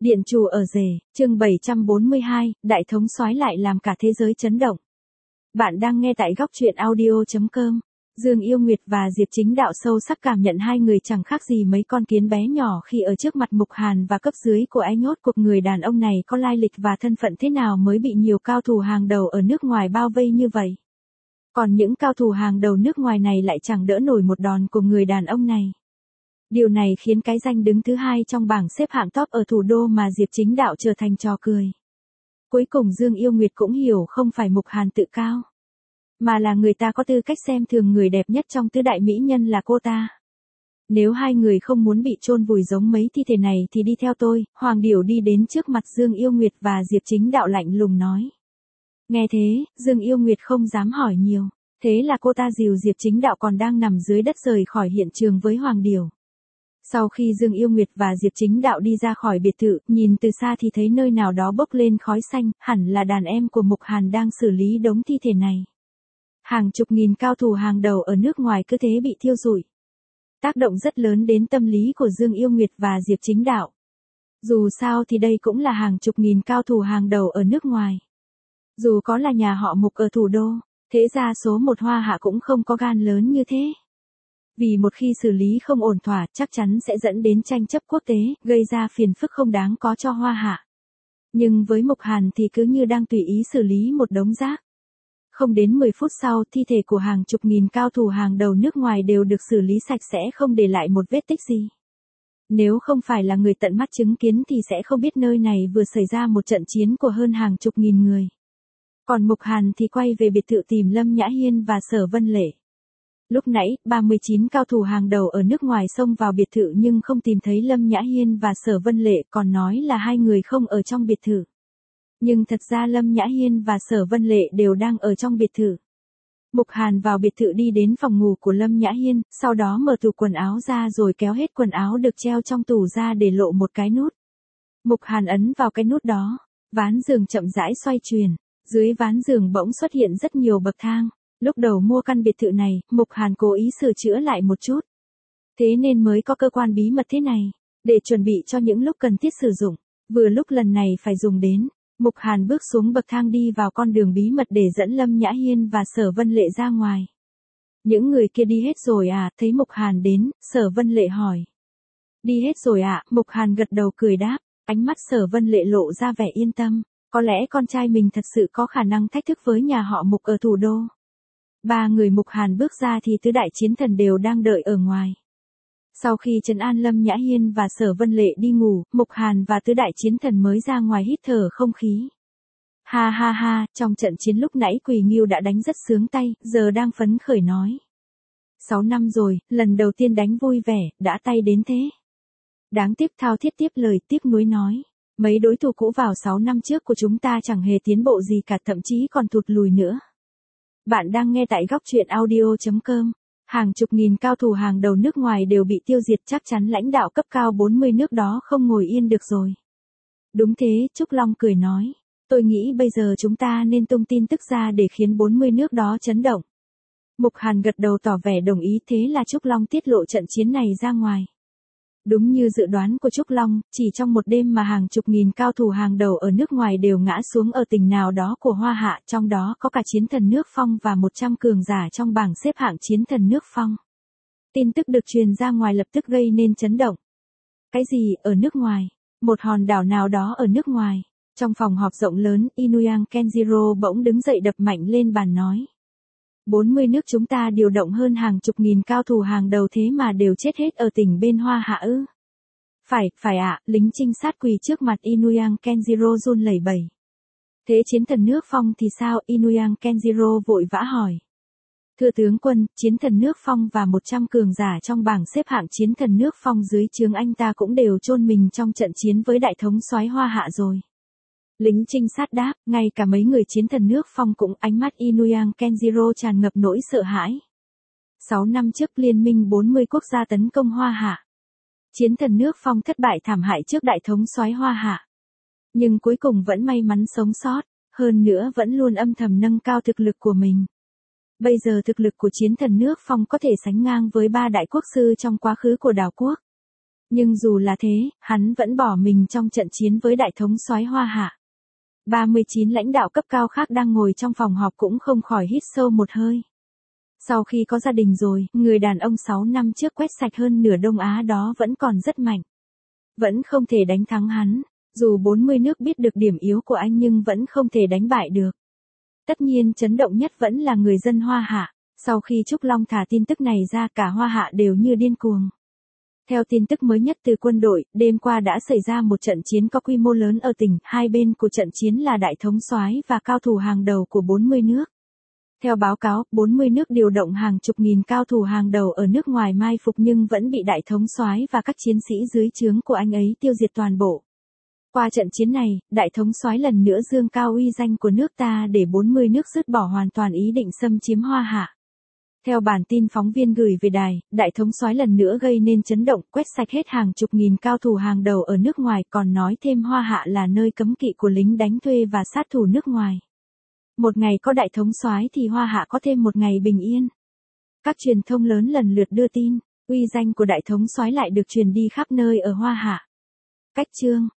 Điện Chủ ở rể, chương 742, Đại Thống soái lại làm cả thế giới chấn động. Bạn đang nghe tại góc truyện audio.com. Dương Yêu Nguyệt và Diệp Chính Đạo sâu sắc cảm nhận hai người chẳng khác gì mấy con kiến bé nhỏ khi ở trước mặt Mục Hàn và cấp dưới của anh. Nhốt cuộc người đàn ông này có lai lịch và thân phận thế nào mới bị nhiều cao thủ hàng đầu ở nước ngoài bao vây như vậy. Còn những cao thủ hàng đầu nước ngoài này lại chẳng đỡ nổi một đòn của người đàn ông này. Điều này khiến cái danh đứng thứ hai trong bảng xếp hạng top ở thủ đô mà Diệp Chính Đạo trở thành trò cười. Cuối cùng Dương Yêu Nguyệt cũng hiểu không phải Mục Hàn tự cao, mà là người ta có tư cách xem thường người đẹp nhất trong tứ đại mỹ nhân là cô ta. Nếu hai người không muốn bị chôn vùi giống mấy thi thể này thì đi theo tôi. Hoàng Điểu đi đến trước mặt Dương Yêu Nguyệt và Diệp Chính Đạo lạnh lùng nói. Nghe thế, Dương Yêu Nguyệt không dám hỏi nhiều. Thế là cô ta dìu Diệp Chính Đạo còn đang nằm dưới đất rời khỏi hiện trường với Hoàng Điểu. Sau khi Dương Yêu Nguyệt và Diệp Chính Đạo đi ra khỏi biệt thự, nhìn từ xa thì thấy nơi nào đó bốc lên khói xanh, hẳn là đàn em của Mục Hàn đang xử lý đống thi thể này. Hàng chục nghìn cao thủ hàng đầu ở nước ngoài cứ thế bị thiêu rụi. Tác động rất lớn đến tâm lý của Dương Yêu Nguyệt và Diệp Chính Đạo. Dù sao thì đây cũng là hàng chục nghìn cao thủ hàng đầu ở nước ngoài. Dù có là nhà họ Mục ở thủ đô, thế ra số một Hoa Hạ cũng không có gan lớn như thế. Vì một khi xử lý không ổn thỏa chắc chắn sẽ dẫn đến tranh chấp quốc tế, gây ra phiền phức không đáng có cho Hoa Hạ. Nhưng với Mục Hàn thì cứ như đang tùy ý xử lý một đống rác. Không đến 10 phút sau, thi thể của hàng chục nghìn cao thủ hàng đầu nước ngoài đều được xử lý sạch sẽ không để lại một vết tích gì. Nếu không phải là người tận mắt chứng kiến thì sẽ không biết nơi này vừa xảy ra một trận chiến của hơn hàng chục nghìn người. Còn Mục Hàn thì quay về biệt thự tìm Lâm Nhã Hiên và Sở Vân Lệ. Lúc nãy, 39 cao thủ hàng đầu ở nước ngoài xông vào biệt thự nhưng không tìm thấy Lâm Nhã Hiên và Sở Vân Lệ, còn nói là hai người không ở trong biệt thự. Nhưng thật ra Lâm Nhã Hiên và Sở Vân Lệ đều đang ở trong biệt thự. Mục Hàn vào biệt thự đi đến phòng ngủ của Lâm Nhã Hiên, sau đó mở tủ quần áo ra rồi kéo hết quần áo được treo trong tủ ra để lộ một cái nút. Mục Hàn ấn vào cái nút đó, ván giường chậm rãi xoay chuyển, dưới ván giường bỗng xuất hiện rất nhiều bậc thang. Lúc đầu mua căn biệt thự này, Mục Hàn cố ý sửa chữa lại một chút. Thế nên mới có cơ quan bí mật thế này, để chuẩn bị cho những lúc cần thiết sử dụng. Vừa lúc lần này phải dùng đến, Mục Hàn bước xuống bậc thang đi vào con đường bí mật để dẫn Lâm Nhã Hiên và Sở Vân Lệ ra ngoài. Những người kia đi hết rồi à? Thấy Mục Hàn đến, Sở Vân Lệ hỏi. Đi hết rồi ạ, Mục Hàn gật đầu cười đáp, ánh mắt Sở Vân Lệ lộ ra vẻ yên tâm. Có lẽ con trai mình thật sự có khả năng thách thức với nhà họ Mục ở thủ đô. Ba người Mục Hàn bước ra thì tứ đại chiến thần đều đang đợi ở ngoài. Sau khi trấn an Lâm Nhã Hiên và Sở Vân Lệ đi ngủ, Mục Hàn và tứ đại chiến thần mới ra ngoài hít thở không khí. Ha ha ha, trong trận chiến lúc nãy Quỳ Ngưu đã đánh rất sướng tay, giờ đang phấn khởi nói. 6 năm rồi, lần đầu tiên đánh vui vẻ, đã tay đến thế. Đáng tiếc Thao Thiết tiếp lời tiếc nuối nói. Mấy đối thủ cũ vào 6 năm trước của chúng ta chẳng hề tiến bộ gì cả, thậm chí còn thụt lùi nữa. Bạn đang nghe tại góc truyện audio.com. Hàng chục nghìn cao thủ hàng đầu nước ngoài đều bị tiêu diệt, chắc chắn lãnh đạo cấp cao 40 nước đó không ngồi yên được rồi. Đúng thế, Trúc Long cười nói. Tôi nghĩ bây giờ chúng ta nên tung tin tức ra để khiến 40 nước đó chấn động. Mục Hàn gật đầu tỏ vẻ đồng ý, thế là Trúc Long tiết lộ trận chiến này ra ngoài. Đúng như dự đoán của Trúc Long, chỉ trong một đêm mà hàng chục nghìn cao thủ hàng đầu ở nước ngoài đều ngã xuống ở tỉnh nào đó của Hoa Hạ, trong đó có cả chiến thần nước Phong và 100 cường giả trong bảng xếp hạng chiến thần nước Phong. Tin tức được truyền ra ngoài lập tức gây nên chấn động. Cái gì ở nước ngoài? Một hòn đảo nào đó ở nước ngoài? Trong phòng họp rộng lớn, Inuyang Kenjiro bỗng đứng dậy đập mạnh lên bàn nói. 40 nước chúng ta điều động hơn hàng chục nghìn cao thủ hàng đầu thế mà đều chết hết ở tỉnh bên Hoa Hạ ư? Phải ạ, lính trinh sát quỳ trước mặt Inuyang Kenjiro run lẩy bẩy. Thế chiến thần nước Phong thì sao? Inuyang Kenjiro vội vã hỏi. Thưa tướng quân, chiến thần nước Phong và 100 cường giả trong bảng xếp hạng chiến thần nước Phong dưới trướng anh ta cũng đều chôn mình trong trận chiến với đại thống soái Hoa Hạ rồi. Lính trinh sát đáp, ngay cả mấy người chiến thần nước Phong cũng. Ánh mắt Inuyang Kenjiro tràn ngập nỗi sợ hãi. 6 năm trước liên minh 40 quốc gia tấn công Hoa Hạ. Chiến thần nước Phong thất bại thảm hại trước đại thống soái Hoa Hạ. Nhưng cuối cùng vẫn may mắn sống sót, hơn nữa vẫn luôn âm thầm nâng cao thực lực của mình. Bây giờ thực lực của chiến thần nước Phong có thể sánh ngang với 3 đại quốc sư trong quá khứ của đảo quốc. Nhưng dù là thế, hắn vẫn bỏ mình trong trận chiến với đại thống soái Hoa Hạ. 39 lãnh đạo cấp cao khác đang ngồi trong phòng họp cũng không khỏi hít sâu một hơi. Sau khi có gia đình rồi, người đàn ông 6 năm trước quét sạch hơn nửa Đông Á đó vẫn còn rất mạnh. Vẫn không thể đánh thắng hắn. Dù 40 nước biết được điểm yếu của anh nhưng vẫn không thể đánh bại được. Tất nhiên chấn động nhất vẫn là người dân Hoa Hạ. Sau khi Trúc Long thả tin tức này ra, cả Hoa Hạ đều như điên cuồng. Theo tin tức mới nhất từ quân đội, đêm qua đã xảy ra một trận chiến có quy mô lớn ở tỉnh, hai bên của trận chiến là đại thống soái và cao thủ hàng đầu của 40 nước. Theo báo cáo, 40 nước điều động hàng chục nghìn cao thủ hàng đầu ở nước ngoài mai phục nhưng vẫn bị đại thống soái và các chiến sĩ dưới trướng của anh ấy tiêu diệt toàn bộ. Qua trận chiến này, đại thống soái lần nữa dương cao uy danh của nước ta để 40 nước dứt bỏ hoàn toàn ý định xâm chiếm Hoa Hạ. Theo bản tin phóng viên gửi về đài, đại thống soái lần nữa gây nên chấn động, quét sạch hết hàng chục nghìn cao thủ hàng đầu ở nước ngoài, còn nói thêm Hoa Hạ là nơi cấm kỵ của lính đánh thuê và sát thủ nước ngoài. Một ngày có đại thống soái thì Hoa Hạ có thêm một ngày bình yên. Các truyền thông lớn lần lượt đưa tin, uy danh của đại thống soái lại được truyền đi khắp nơi ở Hoa Hạ. Cách chương